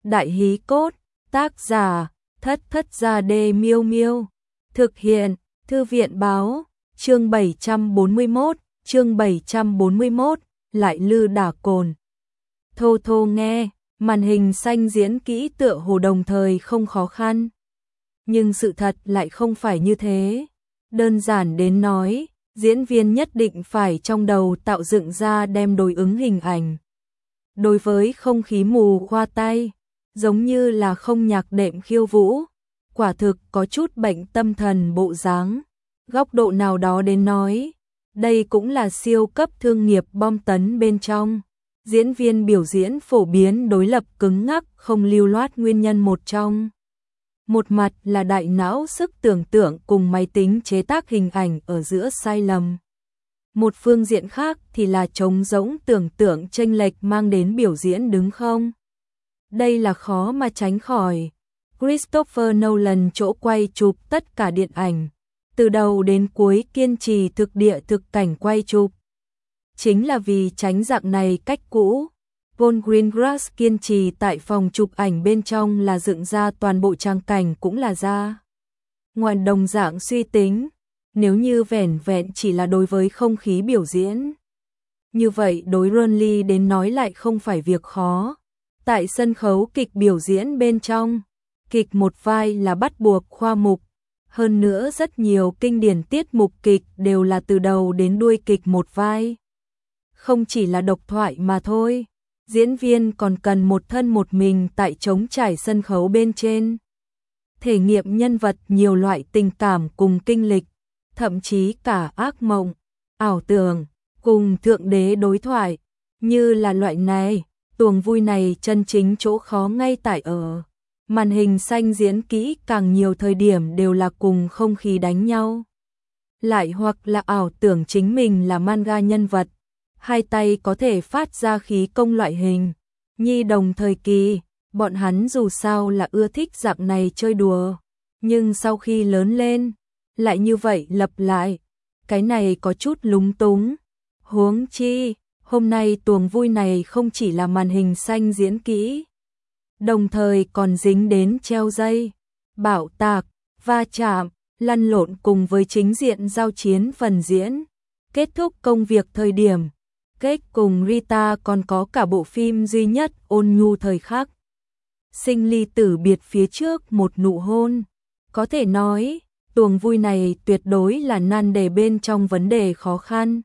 Đại hí cốt, tác giả, Thất Thất Gia Đê Miêu Miêu. Thực hiện, Thư viện báo, chương 741, chương 741, lại lư đả cồn. Thô thô nghe, màn hình xanh diễn kỹ tựa hồ đồng thời không khó khăn. Nhưng sự thật lại không phải như thế. Đơn giản đến nói, diễn viên nhất định phải trong đầu tạo dựng ra đem đối ứng hình ảnh. Đối với không khí mù khoa tay, giống như là không nhạc đệm khiêu vũ, quả thực có chút bệnh tâm thần bộ dáng. Góc độ nào đó đến nói, đây cũng là siêu cấp thương nghiệp bom tấn bên trong. Diễn viên biểu diễn phổ biến đối lập cứng ngắc không lưu loát nguyên nhân một trong. Một mặt là đại não sức tưởng tượng cùng máy tính chế tác hình ảnh ở giữa sai lầm. Một phương diện khác thì là trống rỗng tưởng tượng chênh lệch mang đến biểu diễn đứng không. Đây là khó mà tránh khỏi. Christopher Nolan chỗ quay chụp tất cả điện ảnh, từ đầu đến cuối kiên trì thực địa thực cảnh quay chụp. Chính là vì tránh dạng này cách cũ, Paul Greengrass kiên trì tại phòng chụp ảnh bên trong là dựng ra toàn bộ trang cảnh cũng là ra. Ngoài đồng dạng suy tính, nếu như vẻn vẹn chỉ là đối với không khí biểu diễn. Như vậy đối Ronly đến nói lại không phải việc khó. Tại sân khấu kịch biểu diễn bên trong, kịch một vai là bắt buộc khoa mục. Hơn nữa rất nhiều kinh điển tiết mục kịch đều là từ đầu đến đuôi kịch một vai. Không chỉ là độc thoại mà thôi, diễn viên còn cần một thân một mình tại trống trải sân khấu bên trên. Thể nghiệm nhân vật nhiều loại tình cảm cùng kinh lịch, thậm chí cả ác mộng, ảo tưởng, cùng thượng đế đối thoại. Như là loại này, tuồng vui này chân chính chỗ khó ngay tại ở. Màn hình xanh diễn kỹ càng nhiều thời điểm đều là cùng không khí đánh nhau. Lại hoặc là ảo tưởng chính mình là manga nhân vật, hai tay có thể phát ra khí công loại hình. Nhi đồng thời kỳ, bọn hắn dù sao là ưa thích dạng này chơi đùa, nhưng sau khi lớn lên, lại như vậy lặp lại, cái này có chút lúng túng. Huống chi, hôm nay tuồng vui này không chỉ là màn hình xanh diễn kỹ, đồng thời còn dính đến treo dây, bạo tạc, va chạm, lăn lộn cùng với chính diện giao chiến phần diễn. Kết thúc công việc thời điểm, Kết cùng Rita còn có cả bộ phim duy nhất ôn nhu thời khắc. Sinh ly tử biệt phía trước một nụ hôn. Có thể nói, tuồng vui này tuyệt đối là nan đề bên trong vấn đề khó khăn.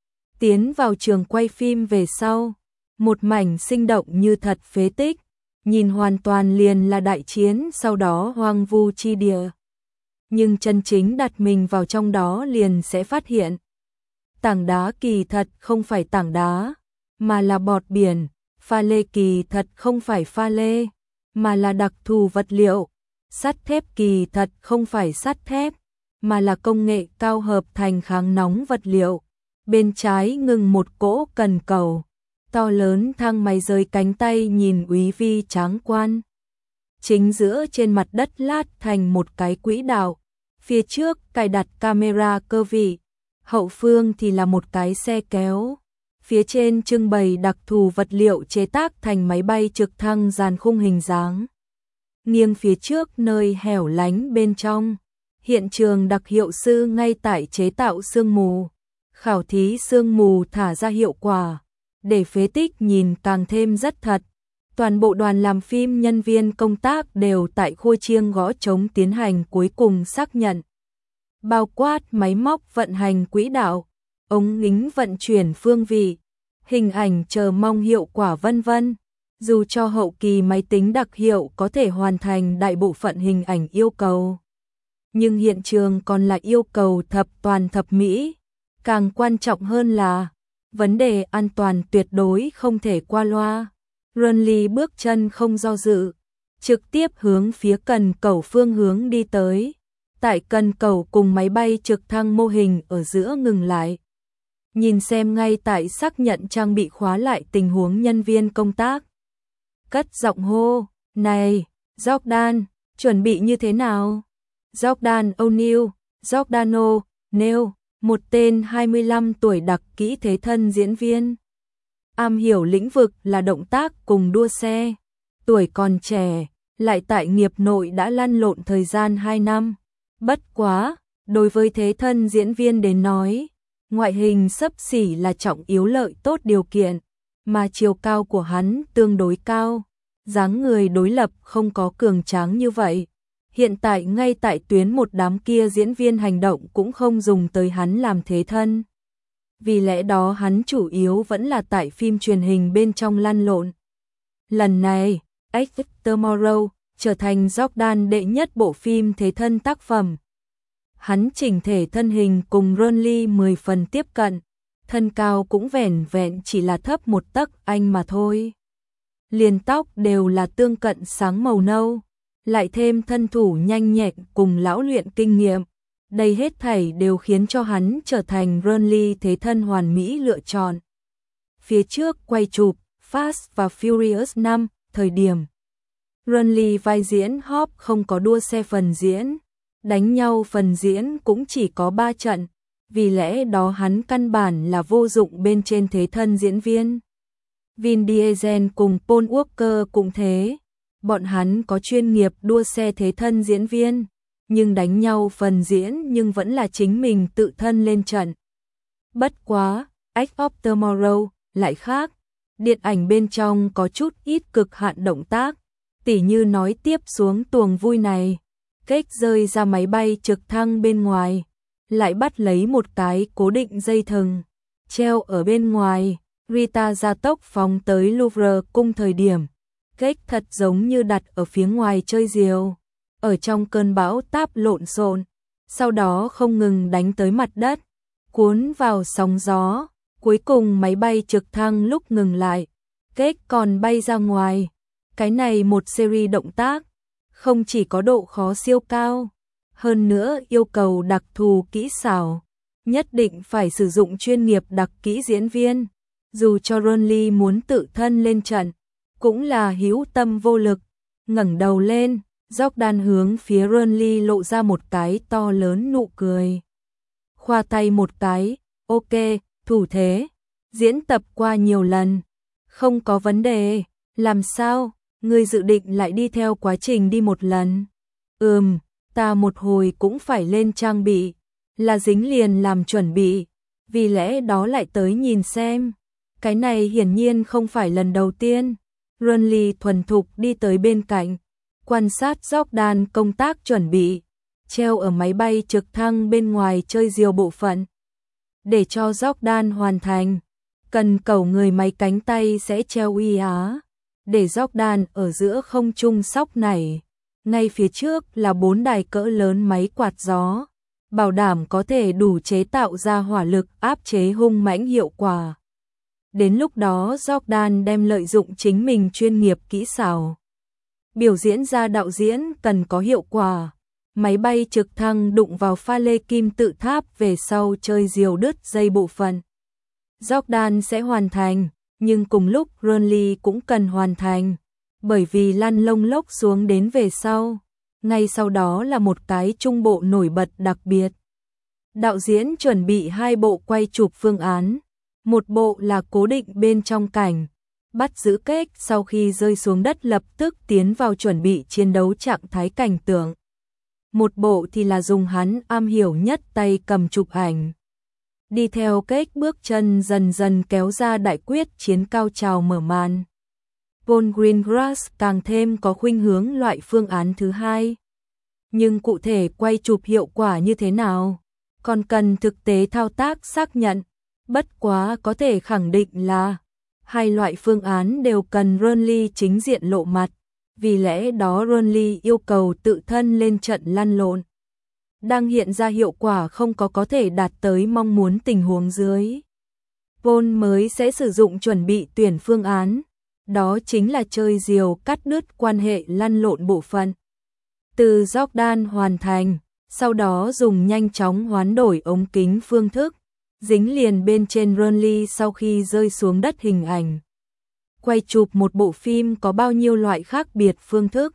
Tiến vào trường quay phim về sau, một mảnh sinh động như thật phế tích, nhìn hoàn toàn liền là đại chiến sau đó hoang vu chi địa. Nhưng chân chính đặt mình vào trong đó liền sẽ phát hiện. Tảng đá kỳ thật không phải tảng đá, mà là bọt biển, pha lê kỳ thật không phải pha lê, mà là đặc thù vật liệu, sắt thép kỳ thật không phải sắt thép, mà là công nghệ cao hợp thành kháng nóng vật liệu. Bên trái ngừng một cỗ cần cầu, to lớn thang máy rời cánh tay nhìn uy vi tráng quan. Chính giữa trên mặt đất lát thành một cái quỹ đạo, phía trước cài đặt camera cơ vị. Hậu phương thì là một cái xe kéo, phía trên trưng bày đặc thù vật liệu chế tác thành máy bay trực thăng dàn khung hình dáng. Nghiêng phía trước nơi hẻo lánh bên trong, hiện trường đặc hiệu sư ngay tại chế tạo sương mù, khảo thí sương mù thả ra hiệu quả, để phế tích nhìn càng thêm rất thật. Toàn bộ đoàn làm phim nhân viên công tác đều tại khua chiêng gõ trống tiến hành cuối cùng xác nhận. Bao quát máy móc vận hành quỹ đạo, ống nhính vận chuyển phương vị, hình ảnh chờ mong hiệu quả vân vân. Dù cho hậu kỳ máy tính đặc hiệu có thể hoàn thành đại bộ phận hình ảnh yêu cầu, nhưng hiện trường còn là yêu cầu thập toàn thập mỹ. Càng quan trọng hơn là vấn đề an toàn tuyệt đối không thể qua loa. Ronly bước chân không do dự, trực tiếp hướng phía cần cầu phương hướng đi tới. Tại cần cầu cùng máy bay trực thăng mô hình ở giữa ngừng lại. Nhìn xem ngay tại xác nhận trang bị khóa lại tình huống nhân viên công tác. Cất giọng hô, này, Jordan, chuẩn bị như thế nào? Jordan O'Neill, Giordano, Neil, một tên 25 tuổi đặc kỹ thế thân diễn viên. Am hiểu lĩnh vực là động tác cùng đua xe. tuổi còn trẻ, lại tại nghiệp nội đã lăn lộn thời gian 2 năm. Bất quá, đối với thế thân diễn viên đến nói, ngoại hình xấp xỉ là trọng yếu lợi tốt điều kiện, mà chiều cao của hắn tương đối cao, dáng người đối lập không có cường tráng như vậy. Hiện tại ngay tại tuyến một đám kia diễn viên hành động cũng không dùng tới hắn làm thế thân. Vì lẽ đó hắn chủ yếu vẫn là tại phim truyền hình bên trong lăn lộn. Lần này, Edge Tomorrow trở thành Jordan đệ nhất bộ phim thế thân tác phẩm. Hắn chỉnh thể thân hình cùng Ron Lee 10 phần tiếp cận, thân cao cũng vẻn vẹn chỉ là thấp 1 tấc anh mà thôi. Liền tóc đều là tương cận sáng màu nâu, lại thêm thân thủ nhanh nhẹn cùng lão luyện kinh nghiệm. Đây hết thảy đều khiến cho hắn trở thành Ron Lee thế thân hoàn mỹ lựa chọn. Phía trước quay chụp Fast và Furious 5, thời điểm Ron Lee vai diễn Hobbs không có đua xe phần diễn, đánh nhau phần diễn cũng chỉ có 3 trận, vì lẽ đó hắn căn bản là vô dụng bên trên thế thân diễn viên. Vin Diesel cùng Paul Walker cũng thế, bọn hắn có chuyên nghiệp đua xe thế thân diễn viên, nhưng đánh nhau phần diễn nhưng vẫn là chính mình tự thân lên trận. Bất quá, Edge of Tomorrow lại khác, điện ảnh bên trong có chút ít cực hạn động tác, tỉ như nói tiếp xuống tuồng vui này, Cage rơi ra máy bay trực thăng bên ngoài, lại bắt lấy một cái cố định dây thừng, treo ở bên ngoài, Rita gia tốc phóng tới Louvre cung thời điểm, Cage thật giống như đặt ở phía ngoài chơi diều, ở trong cơn bão táp lộn xộn, sau đó không ngừng đánh tới mặt đất, cuốn vào sóng gió, cuối cùng máy bay trực thăng lúc ngừng lại, Cage còn bay ra ngoài. Cái này một series động tác, không chỉ có độ khó siêu cao, hơn nữa yêu cầu đặc thù kỹ xảo, nhất định phải sử dụng chuyên nghiệp đặc kỹ diễn viên, dù cho Ron Lee muốn tự thân lên trận, cũng là hữu tâm vô lực. Ngẩng đầu lên, Jordan hướng phía Ron Lee lộ ra một cái to lớn nụ cười. Khoa tay một cái, ok, thủ thế, diễn tập qua nhiều lần, không có vấn đề, làm sao? Ngươi dự định lại đi theo quá trình đi một lần. Ta một hồi cũng phải lên trang bị, là dính liền làm chuẩn bị, vì lẽ đó lại tới nhìn xem. Cái này hiển nhiên không phải lần đầu tiên. Ron Lee thuần thục đi tới bên cạnh, quan sát Jordan công tác chuẩn bị, treo ở máy bay trực thăng bên ngoài chơi diều bộ phận. Để cho Jordan hoàn thành, cần cầu người máy cánh tay sẽ treo uy á. Để Jordan ở giữa không trung sóc này, ngay phía trước là 4 đài cỡ lớn máy quạt gió, bảo đảm có thể đủ chế tạo ra hỏa lực áp chế hung mãnh hiệu quả. Đến lúc đó Jordan đem lợi dụng chính mình chuyên nghiệp kỹ xảo, biểu diễn ra đạo diễn cần có hiệu quả. Máy bay trực thăng đụng vào pha lê kim tự tháp về sau chơi diều đứt dây bộ phận, Jordan sẽ hoàn thành. Nhưng cùng lúc Ron Lee cũng cần hoàn thành, bởi vì lăn lông lốc xuống đến về sau. Ngay sau đó là một cái trung bộ nổi bật đặc biệt. Đạo diễn chuẩn bị 2 bộ quay chụp phương án. Một bộ là cố định bên trong cảnh, bắt giữ Cage sau khi rơi xuống đất lập tức tiến vào chuẩn bị chiến đấu trạng thái cảnh tượng. Một bộ thì là dùng hắn am hiểu nhất tay cầm chụp ảnh. Đi theo Cage bước chân dần dần kéo ra đại quyết chiến cao trào mở màn. Paul Greengrass càng thêm có khuynh hướng loại phương án thứ hai. Nhưng cụ thể quay chụp hiệu quả như thế nào, còn cần thực tế thao tác xác nhận. Bất quá có thể khẳng định là hai loại phương án đều cần Ron Lee chính diện lộ mặt, vì lẽ đó Ron Lee yêu cầu tự thân lên trận lăn lộn. Đang hiện ra hiệu quả không có thể đạt tới mong muốn tình huống dưới, Paul mới sẽ sử dụng chuẩn bị tuyển phương án, đó chính là chơi diều cắt đứt quan hệ lăn lộn bộ phận. Từ Jordan hoàn thành, sau đó dùng nhanh chóng hoán đổi ống kính phương thức, dính liền bên trên Ron Lee sau khi rơi xuống đất hình ảnh. Quay chụp một bộ phim có bao nhiêu loại khác biệt phương thức,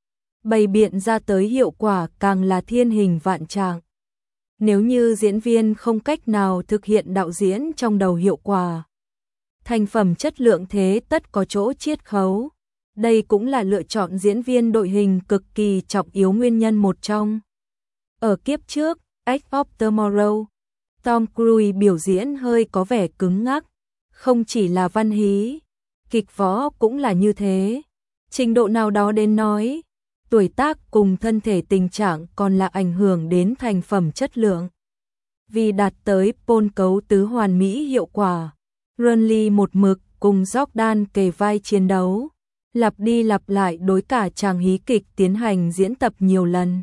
bày biện ra tới hiệu quả càng là thiên hình vạn trạng. Nếu như diễn viên không cách nào thực hiện đạo diễn trong đầu hiệu quả, thành phẩm chất lượng thế tất có chỗ chiết khấu. Đây cũng là lựa chọn diễn viên đội hình cực kỳ trọng yếu nguyên nhân một trong. Ở kiếp trước, Edge of Tomorrow, Tom Cruise biểu diễn hơi có vẻ cứng ngắc, không chỉ là văn hí, kịch võ cũng là như thế. Trình độ nào đó đến nói, tuổi tác cùng thân thể tình trạng còn là ảnh hưởng đến thành phẩm chất lượng. Vì đạt tới pôn cấu tứ hoàn mỹ hiệu quả, Renly một mực cùng Jordan kề vai chiến đấu, lặp đi lặp lại đối cả chàng hí kịch tiến hành diễn tập nhiều lần.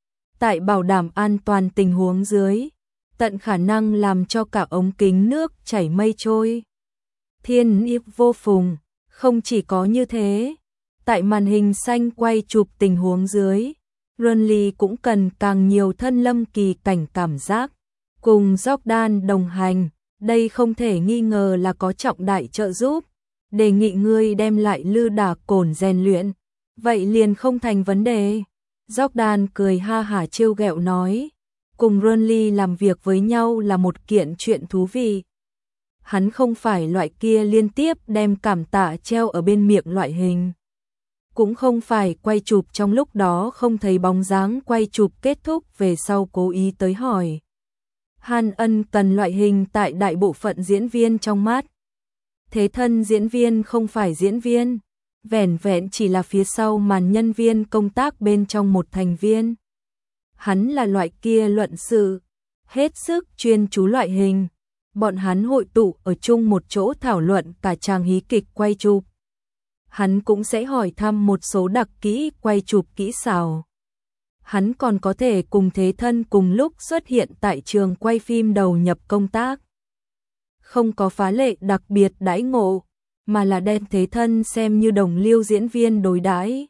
Tại bảo đảm an toàn tình huống dưới, tận khả năng làm cho cả ống kính nước chảy mây trôi. Thiên ý vô phùng, không chỉ có như thế, tại màn hình xanh quay chụp tình huống dưới, Renly cũng cần càng nhiều thân lâm kỳ cảnh cảm giác. Cùng Jordan đồng hành, đây không thể nghi ngờ là có trọng đại trợ giúp. Đề nghị ngươi đem lại lư đả cổn rèn luyện, vậy liền không thành vấn đề. Jordan cười ha hả trêu ghẹo nói, cùng Renly làm việc với nhau là một kiện chuyện thú vị. Hắn không phải loại kia liên tiếp đem cảm tạ treo ở bên miệng loại hình. Cũng không phải quay chụp trong lúc đó không thấy bóng dáng quay chụp kết thúc về sau cố ý tới hỏi. Hàn Ân cần loại hình tại đại bộ phận diễn viên trong mắt. Thế thân diễn viên không phải diễn viên, vẻn vẹn chỉ là phía sau màn nhân viên công tác bên trong một thành viên. Hắn là loại kia luận sự, hết sức chuyên chú loại hình. Bọn hắn hội tụ ở chung một chỗ thảo luận cả chàng hí kịch quay chụp. Hắn cũng sẽ hỏi thăm một số đặc kỹ quay chụp kỹ xảo. Hắn còn có thể cùng thế thân cùng lúc xuất hiện tại trường quay phim đầu nhập công tác. Không có phá lệ đặc biệt đãi ngộ, mà là đem thế thân xem như đồng liêu diễn viên đối đãi.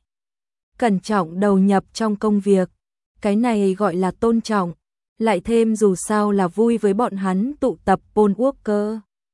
Cẩn trọng đầu nhập trong công việc, cái này gọi là tôn trọng, lại thêm dù sao là vui với bọn hắn tụ tập Paul Walker.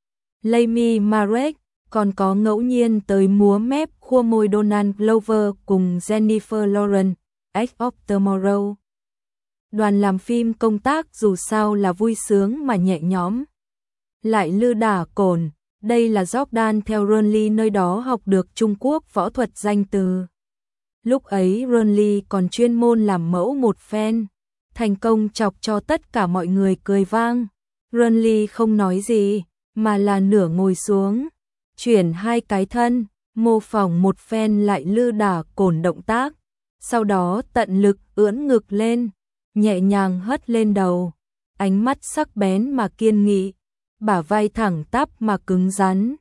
Amy Marek, còn có ngẫu nhiên tới múa mép khua môi Donald Glover cùng Jennifer Lawrence, Edge of Tomorrow. Đoàn làm phim công tác dù sao là vui sướng mà nhẹ nhõm. Lại lư đả cổn, đây là Jordan theo Renly nơi đó học được Trung Quốc võ thuật danh từ. Lúc ấy Renly còn chuyên môn làm mẫu một phen, thành công chọc cho tất cả mọi người cười vang. Renly không nói gì, mà là nửa ngồi xuống, chuyển hai cái thân, mô phỏng một phen lại lư đả cổn động tác. Sau đó tận lực ưỡn ngực lên, nhẹ nhàng hất lên đầu, ánh mắt sắc bén mà kiên nghị, bả vai thẳng tắp mà cứng rắn,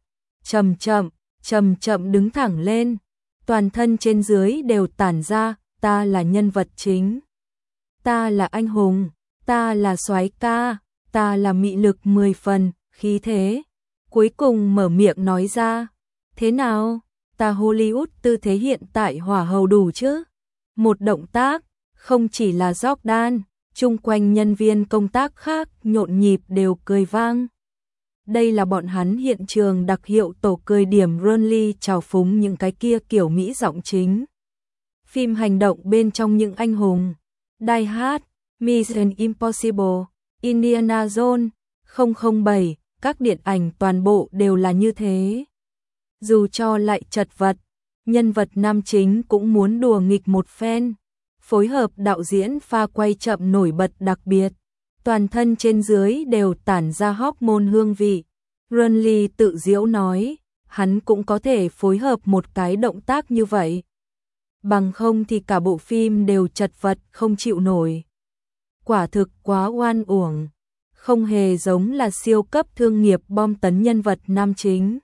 chậm chậm đứng thẳng lên, toàn thân trên dưới đều tản ra, ta là nhân vật chính, ta là anh hùng, ta là soái ca, ta là mị lực 10 phần, khí thế. Cuối cùng mở miệng nói ra, thế nào, ta Hollywood tư thế hiện tại hỏa hầu đủ chứ? Một động tác, không chỉ là Jordan, chung quanh nhân viên công tác khác nhộn nhịp đều cười vang. Đây là bọn hắn hiện trường đặc hiệu tổ cười điểm Renly trào phúng những cái kia kiểu Mỹ giọng chính. Phim hành động bên trong những anh hùng, Die Hard, Mission Impossible, Indiana Jones, 007, các điện ảnh toàn bộ đều là như thế. Dù cho lại chật vật, nhân vật nam chính cũng muốn đùa nghịch một phen, phối hợp đạo diễn pha quay chậm nổi bật đặc biệt, toàn thân trên dưới đều tản ra hormone hương vị. Renly tự giễu nói, hắn cũng có thể phối hợp một cái động tác như vậy. Bằng không thì cả bộ phim đều chật vật không chịu nổi. Quả thực quá oan uổng, không hề giống là siêu cấp thương nghiệp bom tấn nhân vật nam chính.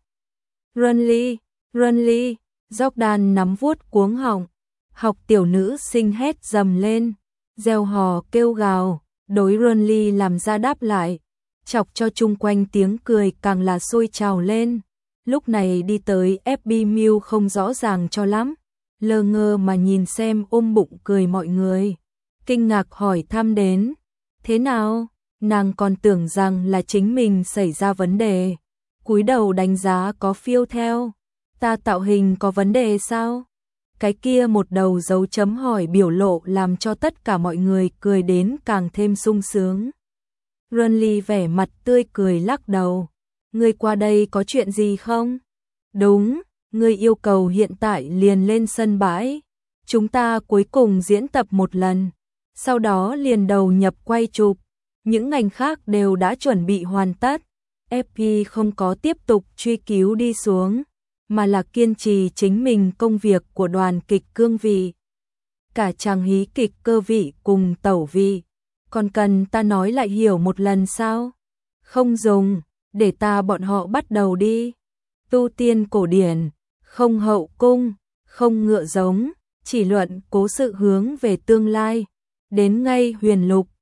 Renly, Jordan nắm vuốt cuống họng, học tiểu nữ sinh hét dầm lên, reo hò kêu gào, đối Renly làm ra đáp lại, chọc cho chung quanh tiếng cười càng là sôi trào lên. Lúc này đi tới FB Miu không rõ ràng cho lắm, lơ ngơ mà nhìn xem ôm bụng cười mọi người, kinh ngạc hỏi thăm đến, thế nào, nàng còn tưởng rằng là chính mình xảy ra vấn đề, cúi đầu đánh giá có phiêu theo, ta tạo hình có vấn đề sao? Cái kia một đầu dấu chấm hỏi biểu lộ làm cho tất cả mọi người cười đến càng thêm sung sướng. Renly vẻ mặt tươi cười lắc đầu, ngươi qua đây có chuyện gì không? Đúng, Ngươi yêu cầu hiện tại liền lên sân bãi. Chúng ta cuối cùng diễn tập một lần. Sau đó liền đầu nhập quay chụp. Những ngành khác đều đã chuẩn bị hoàn tất. FP không có tiếp tục truy cứu đi xuống, mà là kiên trì chính mình công việc của đoàn kịch cương vị. Cả chàng hí kịch cơ vị cùng tẩu vị. Còn cần ta nói lại hiểu một lần sao? Không dùng, để ta bọn họ bắt đầu đi. Tu tiên cổ điển, không hậu cung, không ngựa giống, chỉ luận cố sự hướng về tương lai. Đến ngay huyền lục,